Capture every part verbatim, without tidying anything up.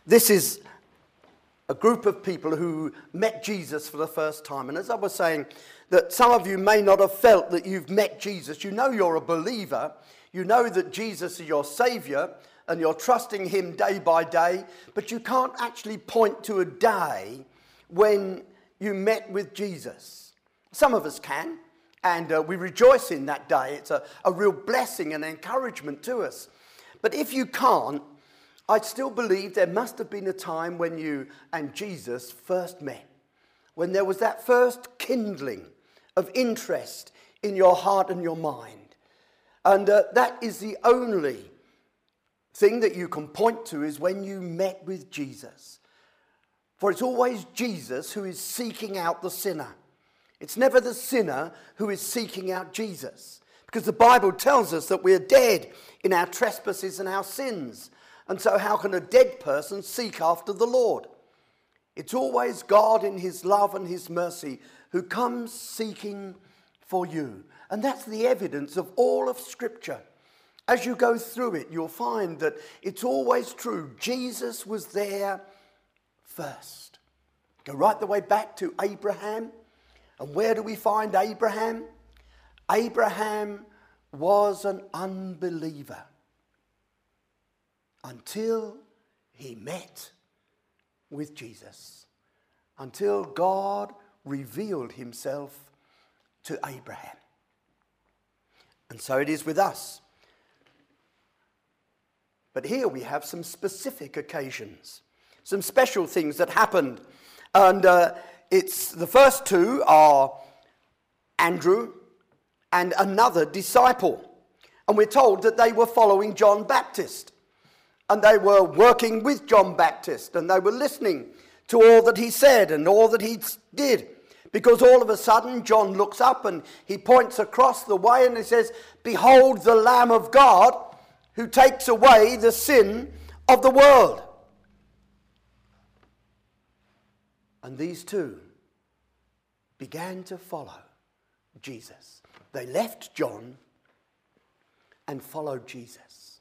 This is a group of people who met Jesus for the first time. And as I was saying, that some of you may not have felt that you've met Jesus. You know you're a believer. You know that Jesus is your Saviour and you're trusting him day by day. But you can't actually point to a day when you met with Jesus. Some of us can. And uh, we rejoice in that day. It's a, a real blessing and encouragement to us. But if you can't, I still believe there must have been a time when you and Jesus first met. When there was that first kindling of interest in your heart and your mind. And uh, that is the only thing that you can point to, is when you met with Jesus. For it's always Jesus who is seeking out the sinner. It's never the sinner who is seeking out Jesus. Because the Bible tells us that we're dead in our trespasses and our sins. And so how can a dead person seek after the Lord? It's always God in his love and his mercy who comes seeking for you. And that's the evidence of all of Scripture. As you go through it, you'll find that it's always true. Jesus was there first. Go right the way back to Abraham. And where do we find Abraham? Abraham was an unbeliever until he met with Jesus, until God revealed himself to Abraham. And so it is with us. But here we have some specific occasions, some special things that happened. And uh, it's the first two are Andrew and another disciple. And we're told that they were following John Baptist. And they were working with John Baptist. And they were listening to all that he said and all that he did. Because all of a sudden, John looks up and he points across the way and he says, "Behold the Lamb of God who takes away the sin of the world." And these two began to follow Jesus. They left John and followed Jesus.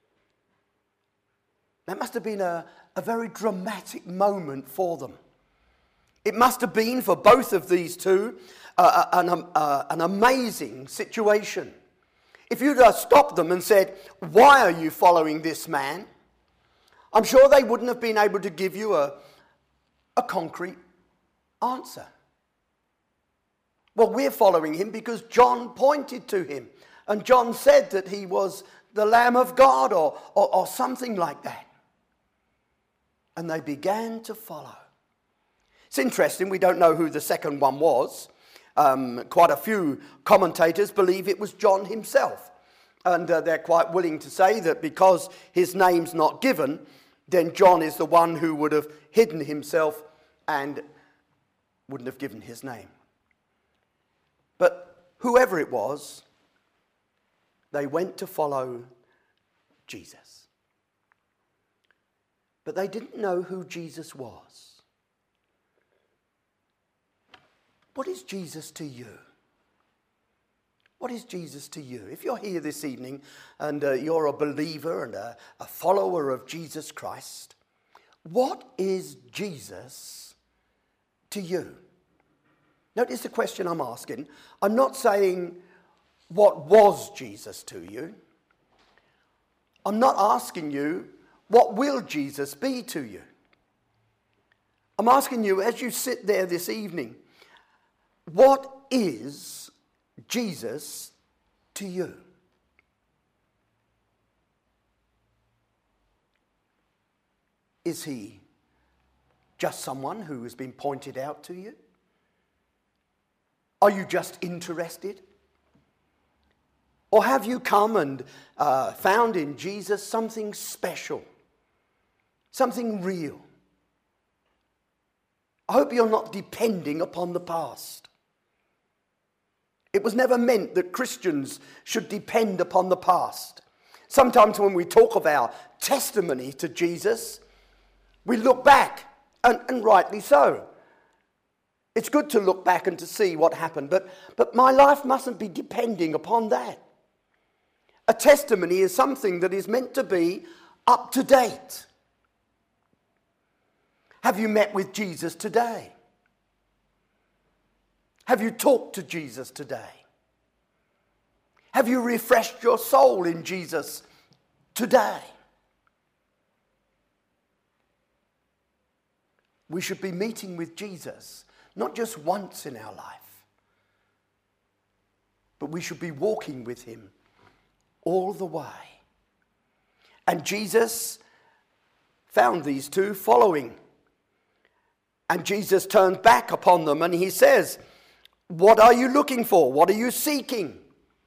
That must have been a, a very dramatic moment for them. It must have been for both of these two uh, an, uh, an amazing situation. If you'd have stopped them and said, "Why are you following this man?" I'm sure they wouldn't have been able to give you a, a concrete answer. Well, we're following him because John pointed to him. And John said that he was the Lamb of God or, or, or something like that. And they began to follow. It's interesting, we don't know who the second one was. Um, quite a few commentators believe it was John himself. And uh, they're quite willing to say that because his name's not given, then John is the one who would have hidden himself and wouldn't have given his name. But whoever it was, they went to follow Jesus. But they didn't know who Jesus was. What is Jesus to you? What is Jesus to you? If you're here this evening and uh, you're a believer and a, a follower of Jesus Christ, what is Jesus to you? Notice the question I'm asking. I'm not saying, what was Jesus to you? I'm not asking you, what will Jesus be to you? I'm asking you, as you sit there this evening, what is Jesus to you? Is he just someone who has been pointed out to you? Are you just interested? Or have you come and uh, found in Jesus something special, something real? I hope you're not depending upon the past. It was never meant that Christians should depend upon the past. Sometimes when we talk of our testimony to Jesus, we look back, and, and rightly so. It's good to look back and to see what happened, but, but my life mustn't be depending upon that. A testimony is something that is meant to be up to date. Have you met with Jesus today? Have you talked to Jesus today? Have you refreshed your soul in Jesus today? We should be meeting with Jesus, not just once in our life, but we should be walking with him all the way. And Jesus found these two following. And Jesus turned back upon them and he says, "What are you looking for? What are you seeking?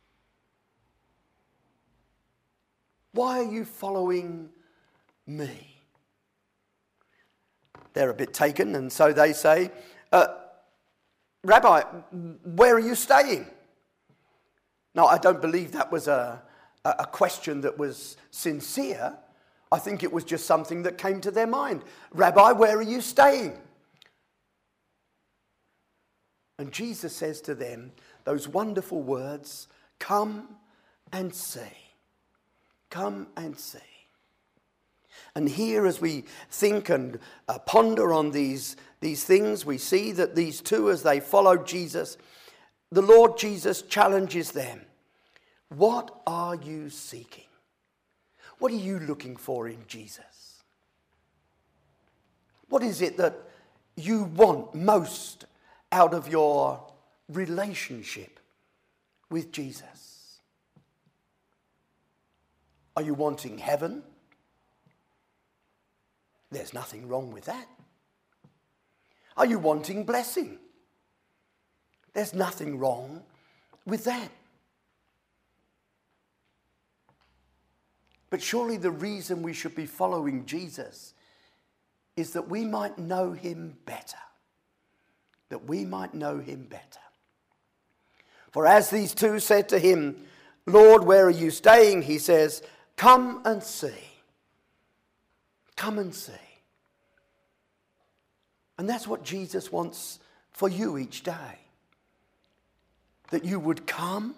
Why are you following me?" They're a bit taken, and so they say, uh, "Rabbi, where are you staying?" Now, I don't believe that was a, a question that was sincere. I think it was just something that came to their mind. "Rabbi, where are you staying?" And Jesus says to them those wonderful words, "Come and see. Come and see." And here, as we think and uh, ponder on these, these things, we see that these two, as they followed Jesus, the Lord Jesus challenges them. What are you seeking? What are you looking for in Jesus? What is it that you want most out of your relationship with Jesus? Are you wanting heaven? There's nothing wrong with that. Are you wanting blessing? There's nothing wrong with that. But surely the reason we should be following Jesus is that we might know him better. That we might know him better. For as these two said to him, "Lord, where are you staying?" he says, "Come and see." Come and see. And that's what Jesus wants for you each day. That you would come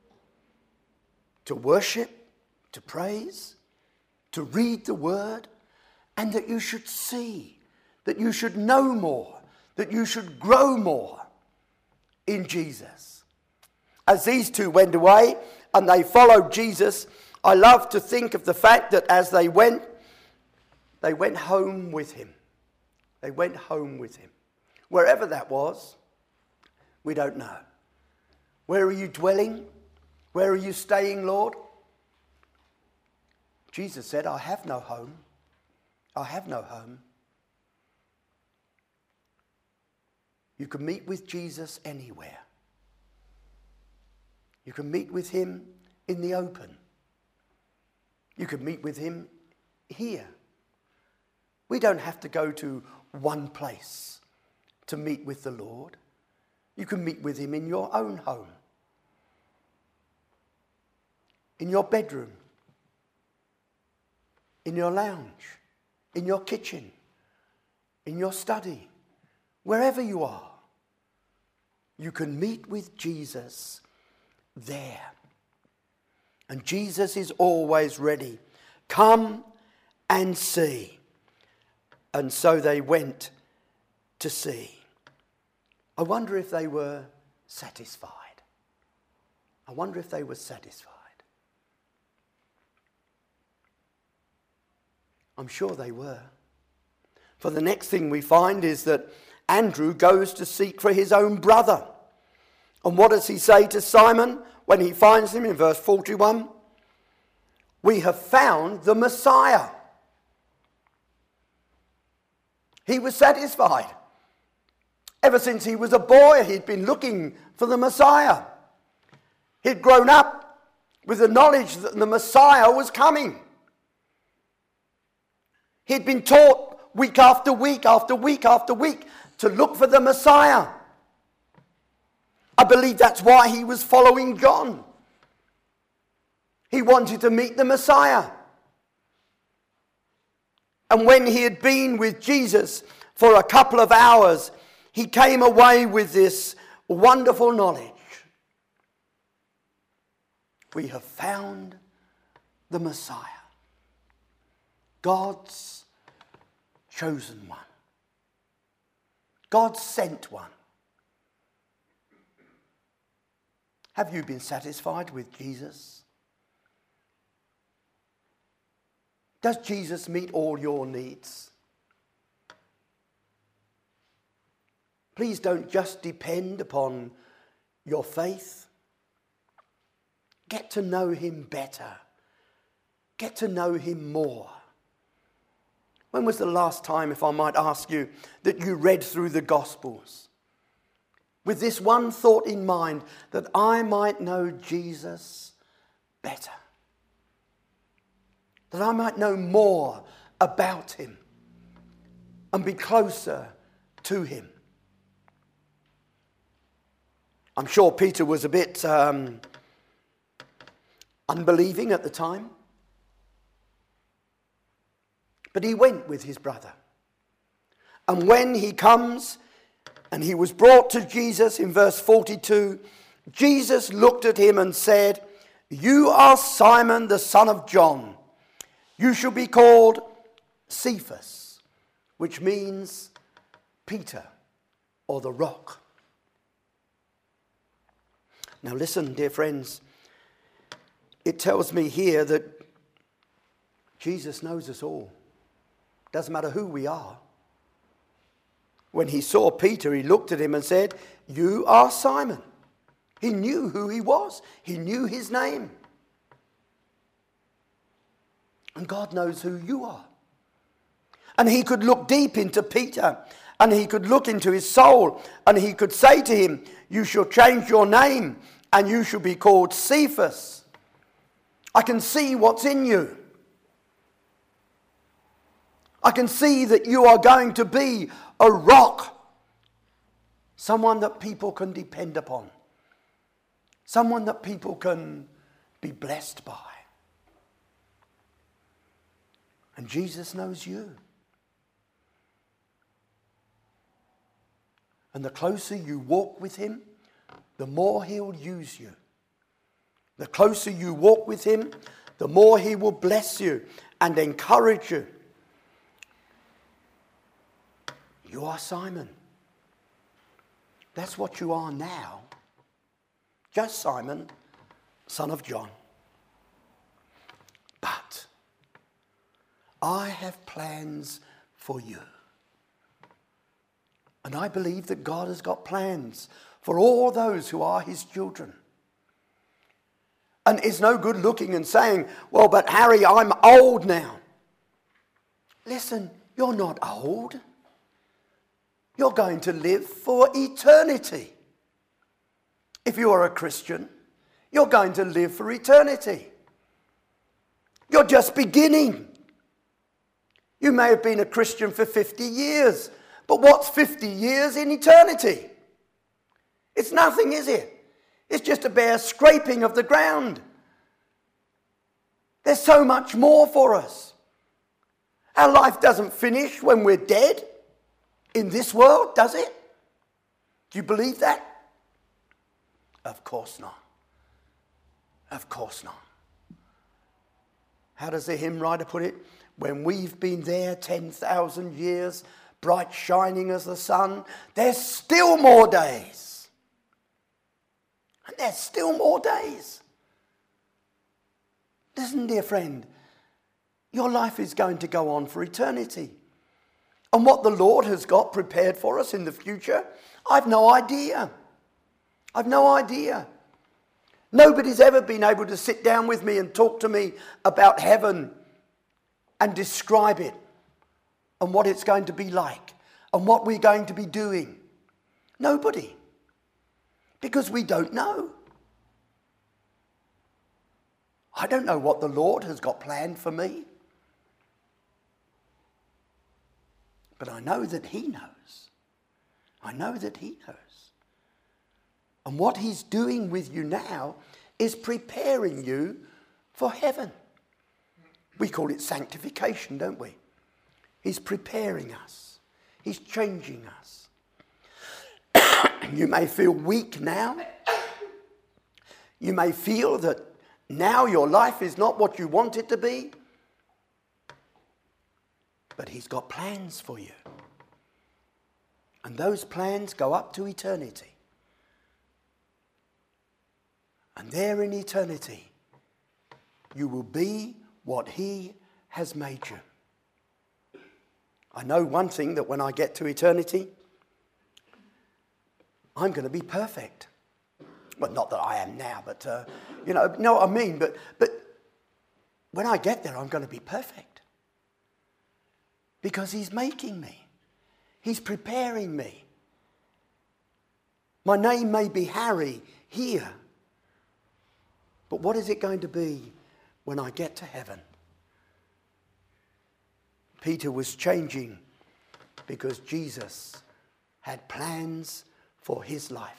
to worship, to praise, to read the word, and that you should see, that you should know more, that you should grow more in Jesus. As these two went away and they followed Jesus, I love to think of the fact that as they went, they went home with him. They went home with him. Wherever that was, we don't know. Where are you dwelling? Where are you staying, Lord? Jesus said, "I have no home. I have no home." You can meet with Jesus anywhere. You can meet with him in the open. You can meet with him here. We don't have to go to one place to meet with the Lord. You can meet with him in your own home, in your bedroom, in your lounge, in your kitchen, in your study, wherever you are. You can meet with Jesus there. And Jesus is always ready. Come and see. And so they went to see. I wonder if they were satisfied. I wonder if they were satisfied. I'm sure they were. For the next thing we find is that Andrew goes to seek for his own brother. And what does he say to Simon when he finds him in verse forty-one? "We have found the Messiah." He was satisfied. Ever since he was a boy, he'd been looking for the Messiah. He'd grown up with the knowledge that the Messiah was coming. He'd been taught week after week after week after week to look for the Messiah. I believe that's why he was following John. He wanted to meet the Messiah. And when he had been with Jesus for a couple of hours, he came away with this wonderful knowledge. We have found the Messiah, God's chosen one. God sent one. Have you been satisfied with Jesus? Does Jesus meet all your needs? Please don't just depend upon your faith. Get to know him better. Get to know him more. When was the last time, if I might ask you, that you read through the Gospels with this one thought in mind, that I might know Jesus better? That I might know more about him and be closer to him. I'm sure Peter was a bit um, unbelieving at the time. But he went with his brother. And when he comes and he was brought to Jesus in verse forty-two, Jesus looked at him and said, "You are Simon the son of John. You shall be called Cephas," which means Peter, or the rock. Now listen, dear friends, it tells me here that Jesus knows us all. Doesn't matter who we are. When he saw Peter, he looked at him and said, "You are Simon." He knew who he was. He knew his name. And God knows who you are. And he could look deep into Peter, and he could look into his soul, and he could say to him, "You shall change your name, and you shall be called Cephas. I can see what's in you. I can see that you are going to be a rock. Someone that people can depend upon. Someone that people can be blessed by." And Jesus knows you. And the closer you walk with him, the more he'll use you. The closer you walk with him, the more he will bless you and encourage you. You are Simon. That's what you are now. Just Simon, son of John. But I have plans for you. And I believe that God has got plans for all those who are his children. And it's no good looking and saying, "Well, but Harry, I'm old now." Listen, you're not old. You're going to live for eternity. If you are a Christian, you're going to live for eternity. You're just beginning. You may have been a Christian for fifty years, but what's fifty years in eternity? It's nothing, is it? It's just a bare scraping of the ground. There's so much more for us. Our life doesn't finish when we're dead in this world, does it? Do you believe that? Of course not. Of course not. How does the hymn writer put it? When we've been there ten thousand years, bright shining as the sun, there's still more days. And there's still more days. Listen, dear friend, your life is going to go on for eternity. And what the Lord has got prepared for us in the future, I've no idea. I've no idea. Nobody's ever been able to sit down with me and talk to me about heaven and describe it and what it's going to be like and what we're going to be doing. Nobody. Because we don't know. I don't know what the Lord has got planned for me. But I know that he knows. I know that he knows. And what he's doing with you now is preparing you for heaven. We call it sanctification, don't we? He's preparing us. He's changing us. You may feel weak now. You may feel that now your life is not what you want it to be. But he's got plans for you. And those plans go up to eternity. And there in eternity, you will be what he has made you. I know one thing, that when I get to eternity, I'm going to be perfect. Well, not that I am now, but, uh, you know, know what I mean? But, but when I get there, I'm going to be perfect. Because he's making me. He's preparing me. My name may be Harry here. But what is it going to be when I get to heaven? Peter was changing because Jesus had plans for his life.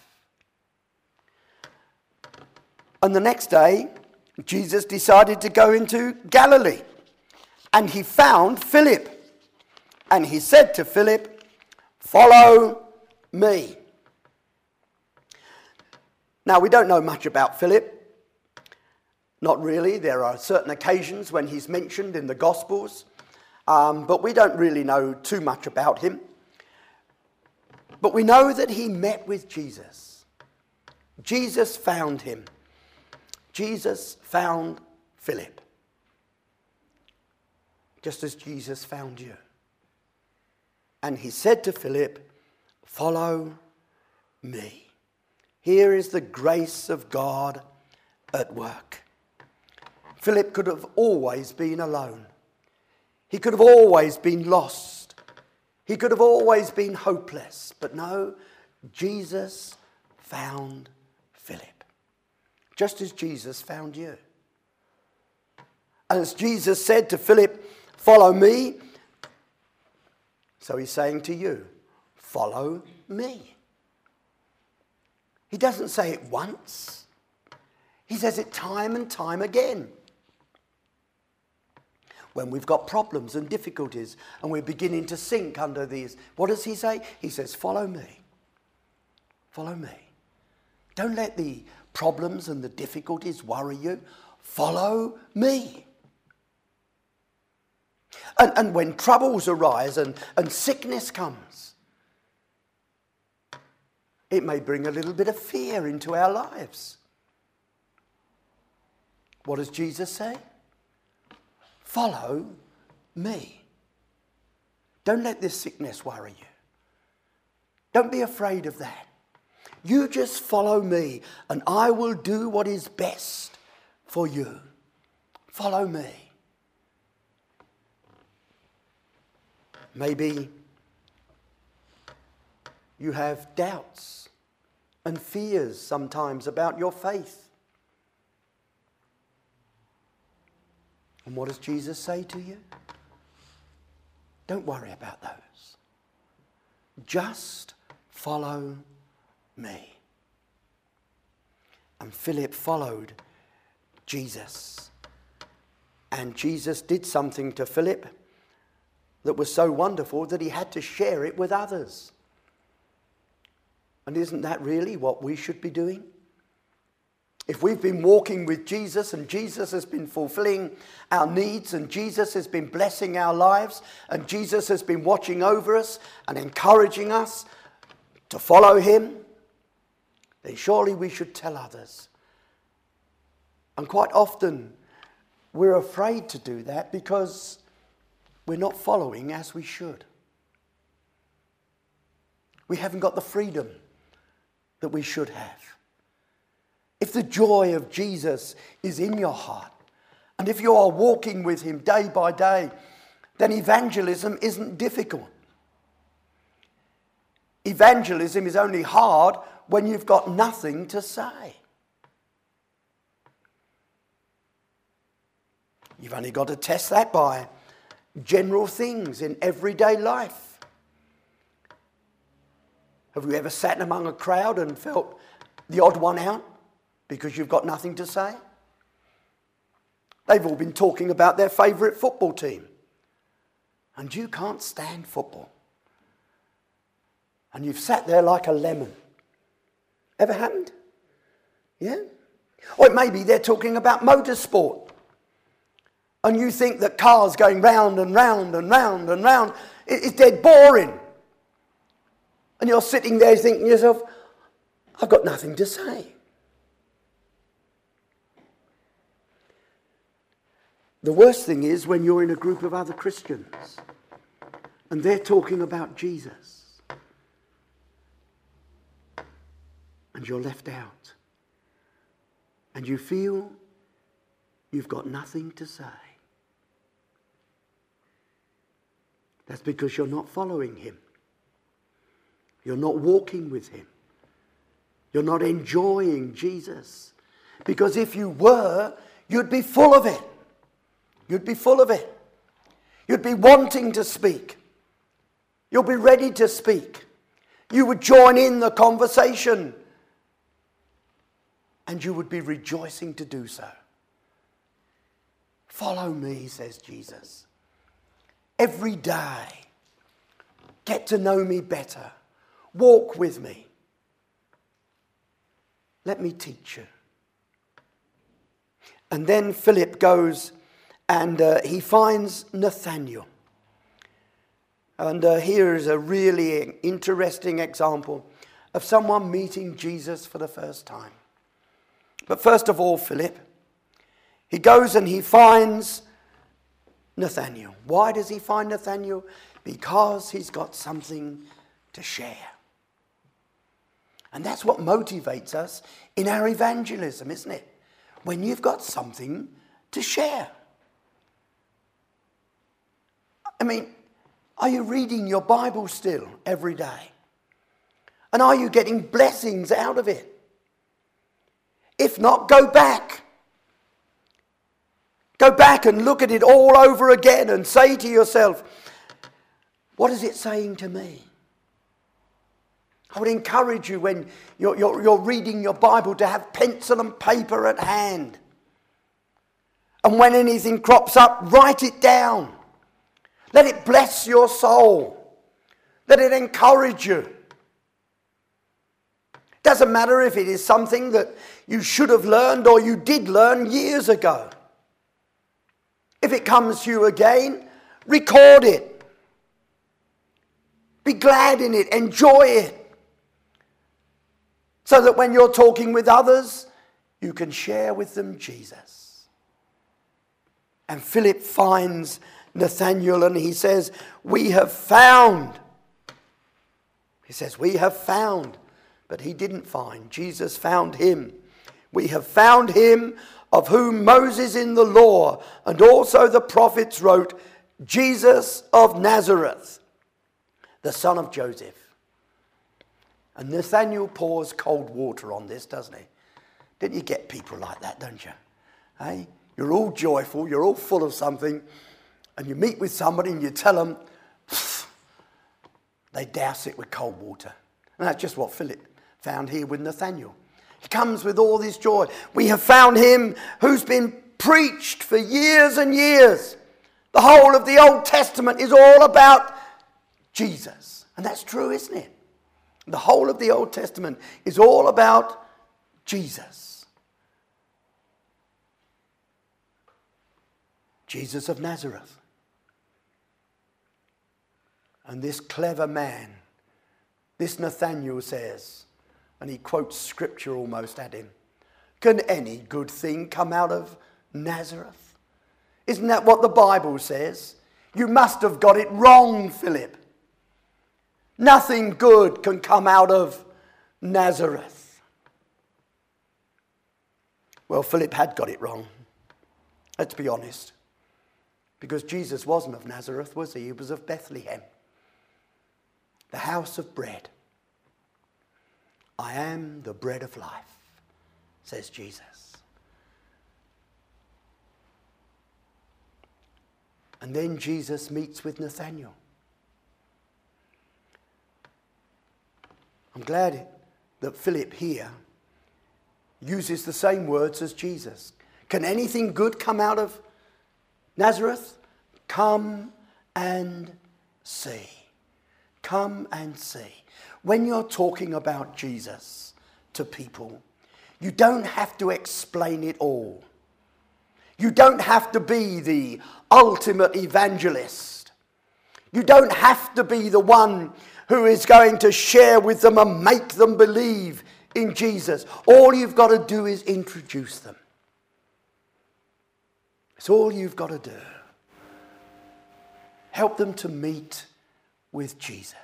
And the next day, Jesus decided to go into Galilee. And he found Philip. And he said to Philip, "Follow me." Now, we don't know much about Philip. Not really. There are certain occasions when he's mentioned in the Gospels. Um, but we don't really know too much about him. But we know that he met with Jesus. Jesus found him. Jesus found Philip. Just as Jesus found you. And he said to Philip, "Follow me." Here is the grace of God at work. Philip could have always been alone. He could have always been lost. He could have always been hopeless. But no, Jesus found Philip. Just as Jesus found you. As Jesus said to Philip, "Follow me." So he's saying to you, follow me. He doesn't say it once. He says it time and time again. When we've got problems and difficulties and we're beginning to sink under these, what does he say? He says, follow me. Follow me. Don't let the problems and the difficulties worry you. Follow me. And, and when troubles arise and, and sickness comes, it may bring a little bit of fear into our lives. What does Jesus say? Follow me. Don't let this sickness worry you. Don't be afraid of that. You just follow me and I will do what is best for you. Follow me. Maybe you have doubts and fears sometimes about your faith. And what does Jesus say to you? Don't worry about those. Just follow me. And Philip followed Jesus. And Jesus did something to Philip that was so wonderful that he had to share it with others. And isn't that really what we should be doing? If we've been walking with Jesus and Jesus has been fulfilling our needs and Jesus has been blessing our lives and Jesus has been watching over us and encouraging us to follow him, then surely we should tell others. And quite often we're afraid to do that because we're not following as we should. We haven't got the freedom that we should have. If the joy of Jesus is in your heart, and if you are walking with him day by day, then evangelism isn't difficult. Evangelism is only hard when you've got nothing to say. You've only got to test that by general things in everyday life. Have you ever sat among a crowd and felt the odd one out because you've got nothing to say? They've all been talking about their favourite football team. And you can't stand football. And you've sat there like a lemon. Ever happened? Yeah? Or it may be they're talking about motorsport. And you think that cars going round and round and round and round is dead boring. And you're sitting there thinking to yourself, I've got nothing to say. The worst thing is when you're in a group of other Christians and they're talking about Jesus and you're left out and you feel you've got nothing to say. That's because you're not following him. You're not walking with him. You're not enjoying Jesus. Because if you were, you'd be full of it. You'd be full of it. You'd be wanting to speak. You'll be ready to speak. You would join in the conversation. And you would be rejoicing to do so. Follow me, says Jesus. Every day, get to know me better. Walk with me. Let me teach you. And then Philip goes and uh, he finds Nathanael. And uh, here is a really interesting example of someone meeting Jesus for the first time. But first of all, Philip, he goes and he finds Nathanael. Why does he find Nathanael? Because he's got something to share. And that's what motivates us in our evangelism, isn't it? When you've got something to share. I mean, are you reading your Bible still every day? And are you getting blessings out of it? If not, go back. Go back and look at it all over again and say to yourself, what is it saying to me? I would encourage you when you're, you're, you're reading your Bible to have pencil and paper at hand. And when anything crops up, write it down. Let it bless your soul. Let it encourage you. Doesn't matter if it is something that you should have learned or you did learn years ago. If it comes to you again, record it. Be glad in it. Enjoy it. So that when you're talking with others, you can share with them Jesus. And Philip finds Nathanael and he says, we have found. He says, we have found. But he didn't find. Jesus found him. We have found him of whom Moses in the law and also the prophets wrote, Jesus of Nazareth, the son of Joseph. And Nathanael pours cold water on this, doesn't he? Don't you get people like that, don't you? Hey? You're all joyful, you're all full of something, and you meet with somebody and you tell them, they douse it with cold water. And that's just what Philip found here with Nathanael. He comes with all this joy. We have found him who's been preached for years and years. The whole of the Old Testament is all about Jesus. And that's true, isn't it? The whole of the Old Testament is all about Jesus. Jesus of Nazareth. And this clever man, this Nathanael says, and he quotes scripture almost at him, can any good thing come out of Nazareth? Isn't that what the Bible says? You must have got it wrong, Philip. Nothing good can come out of Nazareth. Well, Philip had got it wrong. Let's be honest. Because Jesus wasn't of Nazareth, was he? He was of Bethlehem. The house of bread. I am the bread of life, says Jesus. And then Jesus meets with Nathanael. I'm glad that Philip here uses the same words as Jesus. Can anything good come out of Nazareth? Come and see. Come and see. When you're talking about Jesus to people, you don't have to explain it all. You don't have to be the ultimate evangelist. You don't have to be the one who is going to share with them and make them believe in Jesus. All you've got to do is introduce them. It's all you've got to do. Help them to meet with Jesus.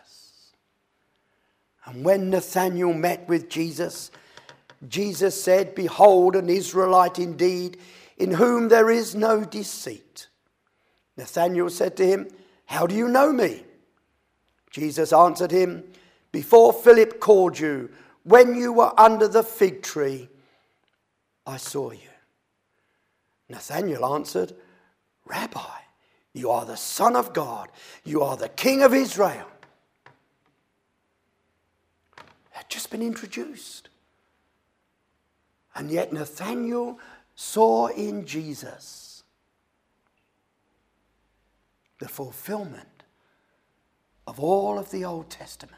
And when Nathanael met with Jesus, Jesus said, "Behold, an Israelite indeed, in whom there is no deceit." Nathanael said to him, "How do you know me?" Jesus answered him, "Before Philip called you, when you were under the fig tree, I saw you." Nathanael answered, "Rabbi, you are the Son of God. You are the King of Israel." Had just been introduced. And yet Nathanael saw in Jesus the fulfillment of all of the Old Testament.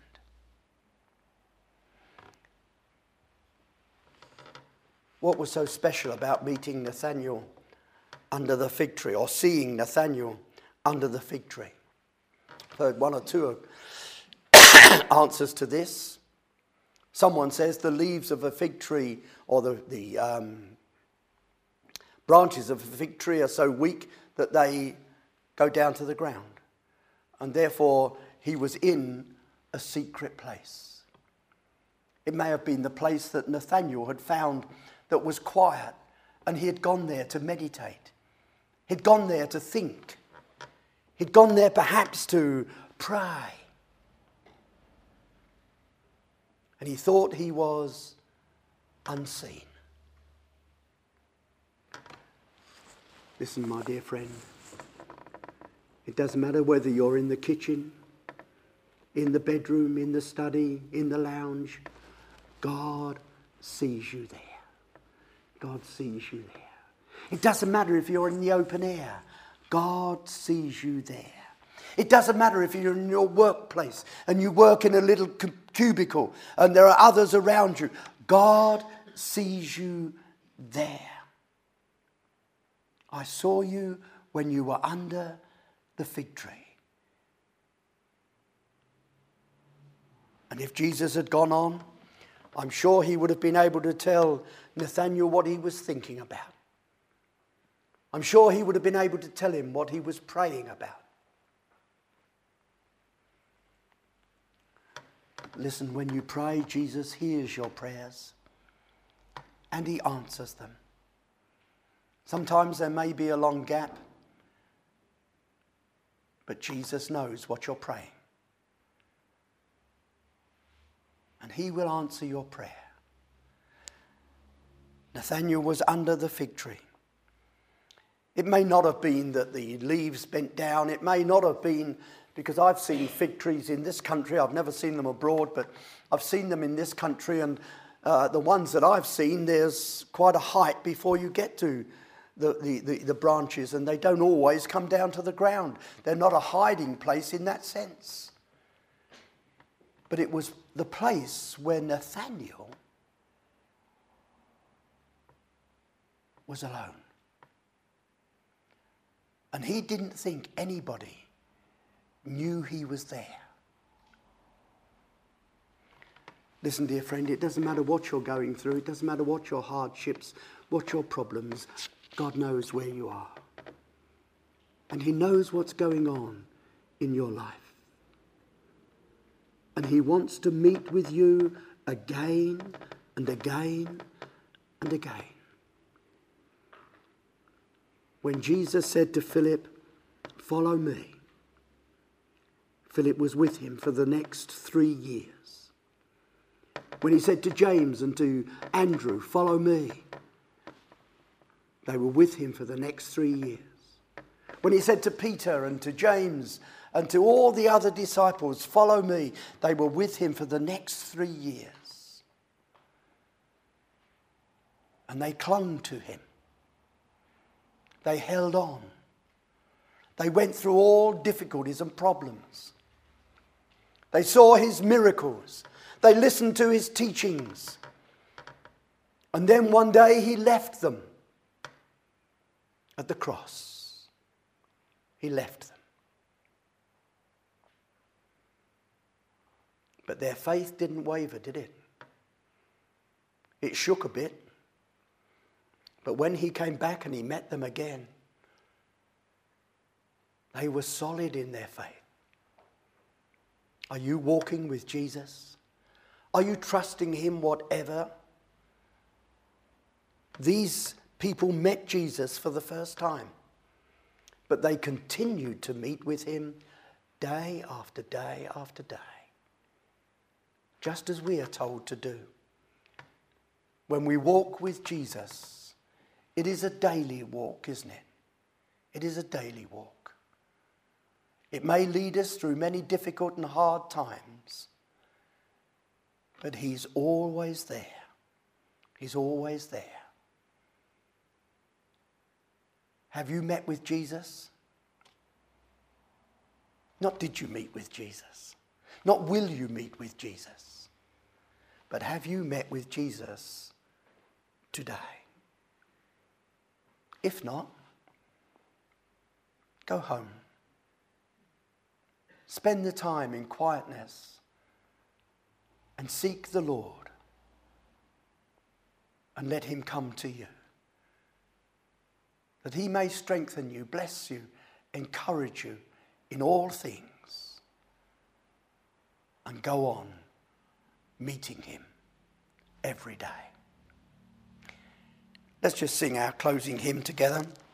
What was so special about meeting Nathanael under the fig tree, or seeing Nathanael under the fig tree? I've heard one or two answers to this. Someone says the leaves of a fig tree, or the, the um, branches of a fig tree are so weak that they go down to the ground. And therefore, he was in a secret place. It may have been the place that Nathanael had found that was quiet, and he had gone there to meditate. He'd gone there to think. He'd gone there perhaps to pray. And he thought he was unseen. Listen, my dear friend. It doesn't matter whether you're in the kitchen, in the bedroom, in the study, in the lounge. God sees you there. God sees you there. It doesn't matter if you're in the open air. God sees you there. It doesn't matter if you're in your workplace and you work in a little cubicle and there are others around you. God sees you there. I saw you when you were under the fig tree. And if Jesus had gone on, I'm sure he would have been able to tell Nathanael what he was thinking about. I'm sure he would have been able to tell him what he was praying about. Listen, when you pray, Jesus hears your prayers and he answers them. Sometimes there may be a long gap, but Jesus knows what you're praying. And he will answer your prayer. Nathanael was under the fig tree. It may not have been that the leaves bent down. It may not have been, because I've seen fig trees in this country. I've never seen them abroad, but I've seen them in this country. And uh, the ones that I've seen, there's quite a height before you get to the, the, the, the branches. And they don't always come down to the ground. They're not a hiding place in that sense. But it was the place where Nathanael was alone. And he didn't think anybody knew he was there. Listen, dear friend, it doesn't matter what you're going through. It doesn't matter what your hardships, what your problems. God knows where you are. And he knows what's going on in your life. And he wants to meet with you again and again and again. When Jesus said to Philip, "Follow me," Philip was with him for the next three years. When he said to James and to Andrew, "Follow me," they were with him for the next three years. When he said to Peter and to James and to all the other disciples, "Follow me," they were with him for the next three years. And they clung to him. They held on. They went through all difficulties and problems. They saw his miracles. They listened to his teachings. And then one day he left them at the cross. He left them. But their faith didn't waver, did it? It shook a bit. But when he came back and he met them again, they were solid in their faith. Are you walking with Jesus? Are you trusting him whatever? These people met Jesus for the first time, but they continued to meet with him day after day after day, just as we are told to do. When we walk with Jesus, it is a daily walk, isn't it? It is a daily walk. It may lead us through many difficult and hard times, but he's always there. He's always there. Have you met with Jesus? Not did you meet with Jesus. Not will you meet with Jesus. But have you met with Jesus today? If not, go home. Spend the time in quietness and seek the Lord and let him come to you, that he may strengthen you, bless you, encourage you in all things, and go on meeting him every day. Let's just sing our closing hymn together.